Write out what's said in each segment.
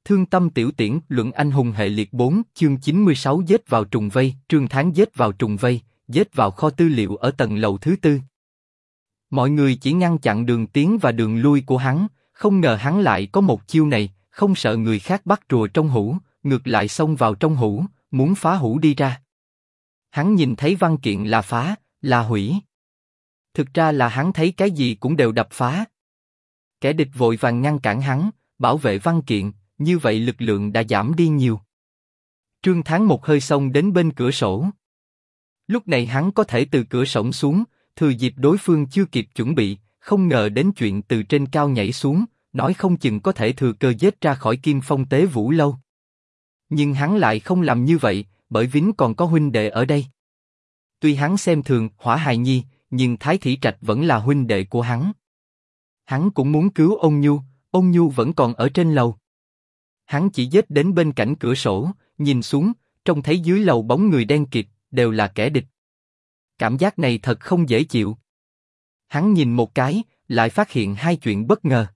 Thương tâm tiểu tiễn, luận anh hùng hệ liệt 4, chương 96 giết vào trùng vây, Trương Thán giết vào trùng vây, giết vào kho tư liệu ở tầng lầu thứ tư. Mọi người chỉ ngăn chặn đường tiến và đường lui của hắn, không ngờ hắn lại có một chiêu này, không sợ người khác bắt rùa trong hũ, ngược lại xông vào trong hũ, muốn phá hũ đi ra. Hắn nhìn thấy văn kiện là phá, là hủy. Thực ra là hắn thấy cái gì cũng đều đập phá. Kẻ địch vội vàng ngăn cản hắn, bảo vệ văn kiện, như vậy lực lượng đã giảm đi nhiều. Trương Thán một hơi xông đến bên cửa sổ. Lúc này hắn có thể từ cửa sổng xuống, thừa dịp đối phương chưa kịp chuẩn bị, không ngờ đến chuyện từ trên cao nhảy xuống, nói không chừng có thể thừa cơ giết ra khỏi Kim Phong Tế Vũ Lâu. Nhưng hắn lại không làm như vậy, bởi Vính còn có huynh đệ ở đây. Tuy hắn xem thường Hỏa Hài Nhi, nhưng Thái Thị Trạch vẫn là huynh đệ của hắn. Hắn cũng muốn cứu Ôn Nhu vẫn còn ở trên lầu. Hắn chỉ giết đến bên cạnh cửa sổ, nhìn xuống, trông thấy dưới lầu bóng người đen kịt, đều là kẻ địch. Cảm giác này thật không dễ chịu. Hắn nhìn một cái, lại phát hiện hai chuyện bất ngờ.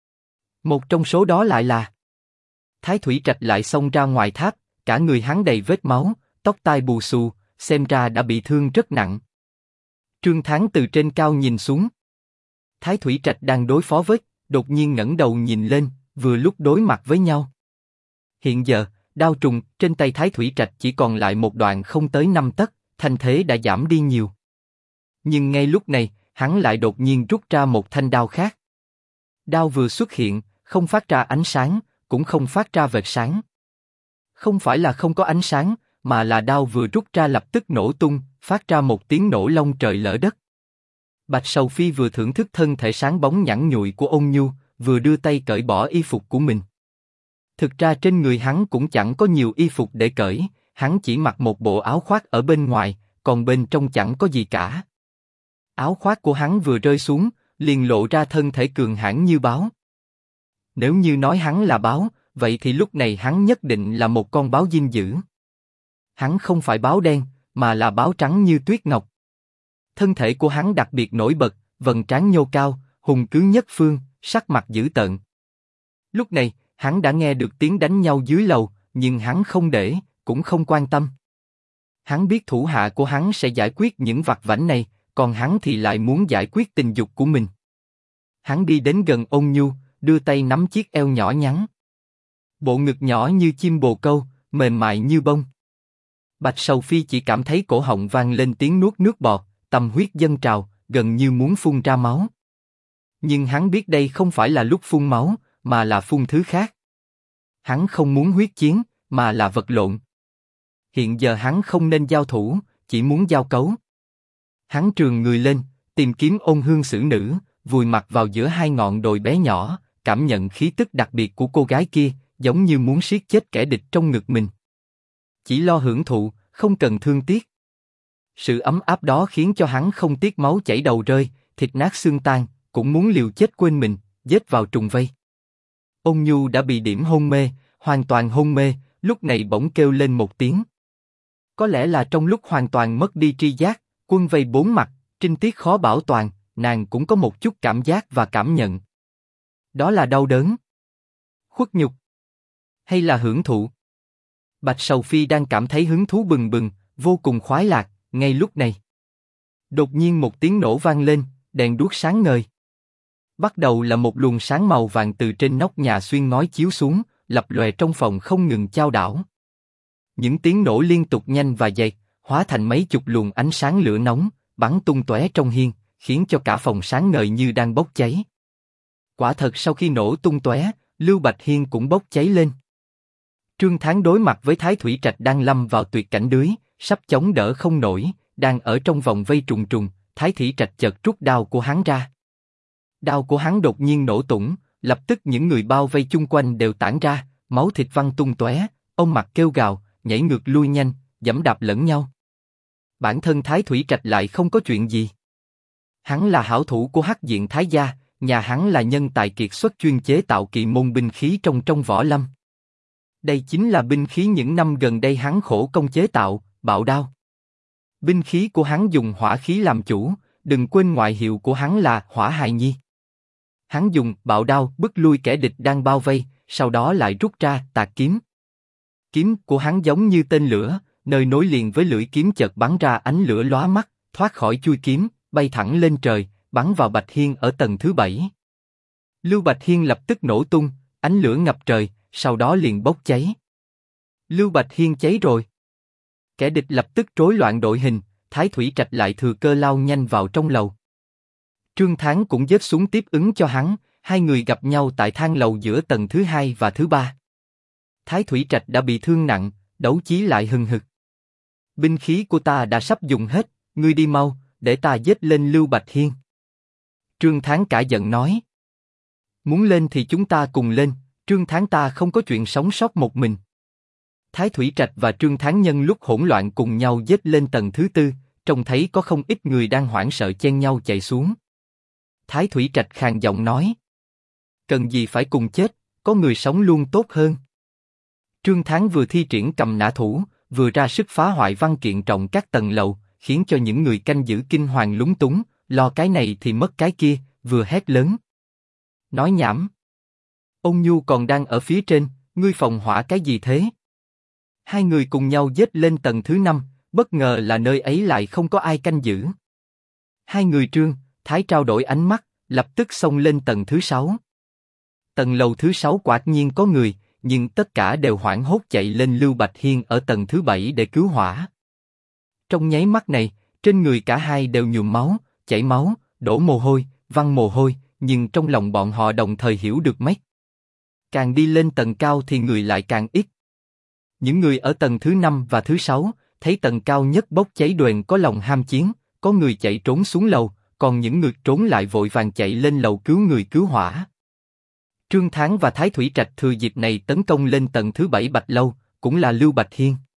Một trong số đó lại là Thái Thủy Trạch lại xông ra ngoài tháp, cả người hắn đầy vết máu, tóc tai bù xù, xem ra đã bị thương rất nặng. Trương Thán từ trên cao nhìn xuống. Thái Thủy Trạch đang đối phó với, đột nhiên ngẩng đầu nhìn lên, vừa lúc đối mặt với nhau. Hiện giờ, đao trùng trên tay Thái Thủy Trạch chỉ còn lại một đoạn không tới 5 tấc, thanh thế đã giảm đi nhiều. Nhưng ngay lúc này, hắn lại đột nhiên rút ra một thanh đao khác. Đao vừa xuất hiện, không phát ra ánh sáng, cũng không phát ra vệt sáng. Không phải là không có ánh sáng, mà là đao vừa rút ra lập tức nổ tung, phát ra một tiếng nổ long trời lở đất. Bạch Sầu Phi vừa thưởng thức thân thể sáng bóng nhẵn nhụi của Ôn Nhu, vừa đưa tay cởi bỏ y phục của mình. Thực ra trên người hắn cũng chẳng có nhiều y phục để cởi, hắn chỉ mặc một bộ áo khoác ở bên ngoài, còn bên trong chẳng có gì cả. Áo khoác của hắn vừa rơi xuống, liền lộ ra thân thể cường hãn như báo. Nếu như nói hắn là báo, vậy thì lúc này hắn nhất định là một con báo dinh dữ. Hắn không phải báo đen, mà là báo trắng như tuyết ngọc. Thân thể của hắn đặc biệt nổi bật, vầng trán nhô cao, hùng cứ nhất phương, sắc mặt dữ tợn. Lúc này, hắn đã nghe được tiếng đánh nhau dưới lầu, nhưng hắn không để, cũng không quan tâm. Hắn biết thủ hạ của hắn sẽ giải quyết những vặt vãnh này, còn hắn thì lại muốn giải quyết tình dục của mình. Hắn đi đến gần Ôn Nhu, đưa tay nắm chiếc eo nhỏ nhắn. Bộ ngực nhỏ như chim bồ câu, mềm mại như bông. Bạch Sầu Phi chỉ cảm thấy cổ họng vang lên tiếng nuốt nước bọt, tâm huyết dâng trào, gần như muốn phun ra máu. Nhưng hắn biết đây không phải là lúc phun máu, mà là phun thứ khác. Hắn không muốn huyết chiến, mà là vật lộn. Hiện giờ hắn không nên giao thủ, chỉ muốn giao cấu. Hắn trườn người lên, tìm kiếm Ôn Hương xử nữ, vùi mặt vào giữa hai ngọn đồi bé nhỏ, cảm nhận khí tức đặc biệt của cô gái kia, giống như muốn siết chết kẻ địch trong ngực mình. Chỉ lo hưởng thụ, không cần thương tiếc. Sự ấm áp đó khiến cho hắn không tiếc máu chảy đầu rơi, thịt nát xương tan, cũng muốn liều chết quên mình, giết vào trùng vây. Ôn Nhu đã bị điểm hôn mê, hoàn toàn hôn mê, lúc này bỗng kêu lên một tiếng. Có lẽ là trong lúc hoàn toàn mất đi tri giác, quân vây bốn mặt, trinh tiết khó bảo toàn, nàng cũng có một chút cảm giác và cảm nhận. Đó là đau đớn, khuất nhục, hay là hưởng thụ? Bạch Sầu Phi đang cảm thấy hứng thú bừng bừng, vô cùng khoái lạc, ngay lúc này. Đột nhiên một tiếng nổ vang lên, đèn đuốc sáng ngời. Bắt đầu là một luồng sáng màu vàng từ trên nóc nhà xuyên ngói chiếu xuống, lập lòe trong phòng không ngừng chao đảo. Những tiếng nổ liên tục nhanh và dày, hóa thành mấy chục luồng ánh sáng lửa nóng, bắn tung tóe trong hiên, khiến cho cả phòng sáng ngời như đang bốc cháy. Quả thật sau khi nổ tung tóe, Lưu Bạch Hiên cũng bốc cháy lên. Trương Thán đối mặt với Thái Thủy Trạch đang lâm vào tuyệt cảnh đưới, sắp chống đỡ không nổi, đang ở trong vòng vây trùng trùng. Thái Thủy Trạch chợt rút đao của hắn ra. Đao của hắn đột nhiên nổ tung, lập tức những người bao vây chung quanh đều tản ra, máu thịt văng tung tóe, ông mặt kêu gào, nhảy ngược lui nhanh, giẫm đạp lẫn nhau. Bản thân Thái Thủy Trạch lại không có chuyện gì. Hắn là hảo thủ của Hắc Diện Thái gia, nhà hắn là nhân tài kiệt xuất chuyên chế tạo kỳ môn binh khí trong võ lâm. Đây chính là binh khí những năm gần đây hắn khổ công chế tạo, Bạo Đao. Binh khí của hắn dùng hỏa khí làm chủ, đừng quên ngoại hiệu của hắn là Hỏa Hài Nhi. Hắn dùng Bạo Đao bức lui kẻ địch đang bao vây, sau đó lại rút ra tạc kiếm. Kiếm của hắn giống như tên lửa, nơi nối liền với lưỡi kiếm chợt bắn ra ánh lửa lóa mắt, thoát khỏi chuôi kiếm, bay thẳng lên trời, bắn vào Bạch Hiên ở tầng thứ 7. Lưu Bạch Hiên lập tức nổ tung, ánh lửa ngập trời, sau đó liền bốc cháy. Lưu Bạch Hiên cháy rồi. Kẻ địch lập tức rối loạn đội hình, Thái Thủy Trạch lại thừa cơ lao nhanh vào trong lầu. Trương Thán cũng giết xuống tiếp ứng cho hắn, hai người gặp nhau tại thang lầu giữa tầng thứ 2 và thứ 3. Thái Thủy Trạch đã bị thương nặng, đấu chí lại hừng hực. Binh khí của ta đã sắp dùng hết, ngươi đi mau, để ta giết lên Lưu Bạch Hiên. Trương Thán cả giận nói. Muốn lên thì chúng ta cùng lên, Trương Thán ta không có chuyện sống sót một mình. Thái Thủy Trạch và Trương Thán nhân lúc hỗn loạn cùng nhau giết lên tầng thứ 4, trông thấy có không ít người đang hoảng sợ chen nhau chạy xuống. Thái Thủy Trạch khàn giọng nói. Cần gì phải cùng chết, có người sống luôn tốt hơn. Trương Thán vừa thi triển cầm nã thủ, vừa ra sức phá hoại văn kiện trọng các tầng lầu, khiến cho những người canh giữ kinh hoàng lúng túng, lo cái này thì mất cái kia, vừa hét lớn. Nói nhảm. Ôn Nhu còn đang ở phía trên, ngươi phòng hỏa cái gì thế? Hai người cùng nhau giết lên tầng thứ 5, bất ngờ là nơi ấy lại không có ai canh giữ. Hai người Trương, Thái trao đổi ánh mắt, lập tức xông lên tầng thứ 6. Tầng lầu thứ 6 quả nhiên có người, nhưng tất cả đều hoảng hốt chạy lên Lưu Bạch Hiên ở tầng thứ 7 để cứu hỏa. Trong nháy mắt này, trên người cả hai đều nhuộm máu, chảy máu, đổ mồ hôi, văng mồ hôi, nhưng trong lòng bọn họ đồng thời hiểu được mấy. Càng đi lên tầng cao thì người lại càng ít. Những người ở tầng thứ 5 và thứ 6, thấy tầng cao nhất bốc cháy đoền có lòng ham chiến, có người chạy trốn xuống lầu, còn những người trốn lại vội vàng chạy lên lầu cứu người cứu hỏa. Trương Thán và Thái Thủy Trạch thừa dịp này tấn công lên tầng thứ 7 Bạch Lâu, cũng là Lưu Bạch Hiên.